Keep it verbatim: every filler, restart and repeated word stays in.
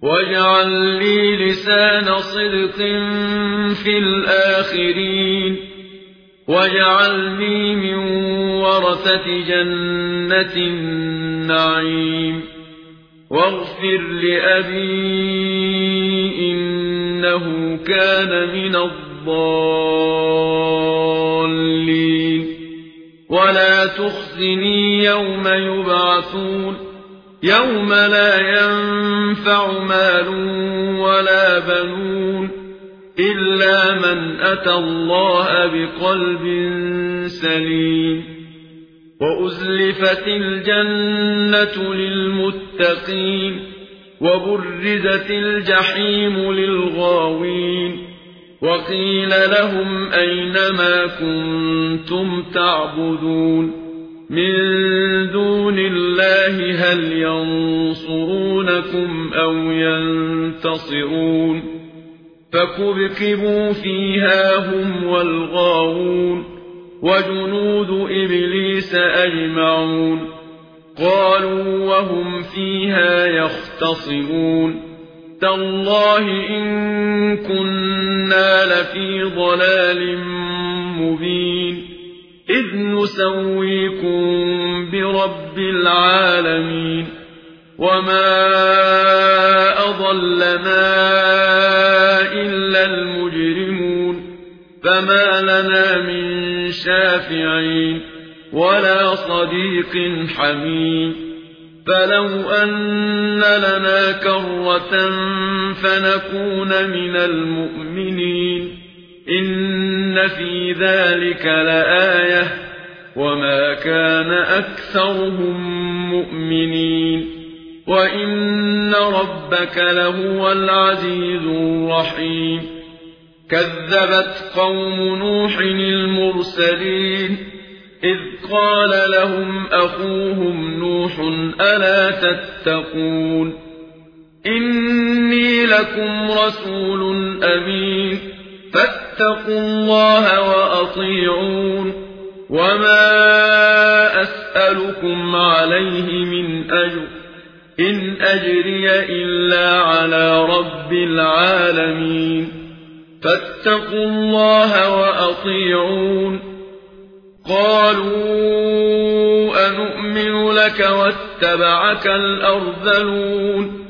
واجعل لي لسان صدق في الآخرين واجعلني من ورثة جنة النعيم واغفر لأبي إنه كان من الضالين ولا تخزني يوم يبعثون يوم لا ينفع مال ولا بنون إلا من أتى الله بقلب سليم وأزلفت الجنة للمتقين وبرزت الجحيم للغاوين وقيل لهم أين ما كنتم تعبدون من دون الله هل ينصرونكم أو ينتصرون فكبكبوا فيها هم والغاوون وجنود إبليس أجمعون قالوا وهم فيها يختصمون تالله إن كنا لفي ضلال مبين إذ نسويكم برب العالمين وما أضلنا إلا المجرمون فما لنا من شافعين ولا صديق حميم فلو أن لنا كرة فنكون من المؤمنين إن في ذلك لآية وما كان أكثرهم مؤمنين وإن ربك لهو العزيز الرحيم كذبت قوم نوح المرسلين إذ قال لهم أخوهم نوح ألا تتقون إني لكم رسول أمين فاتقوا الله وأطيعون وما أسألكم عليه من أجر إن أجري إلا على رب العالمين فاتقوا الله وأطيعون قالوا أنؤمن لك واتبعك الأرذلون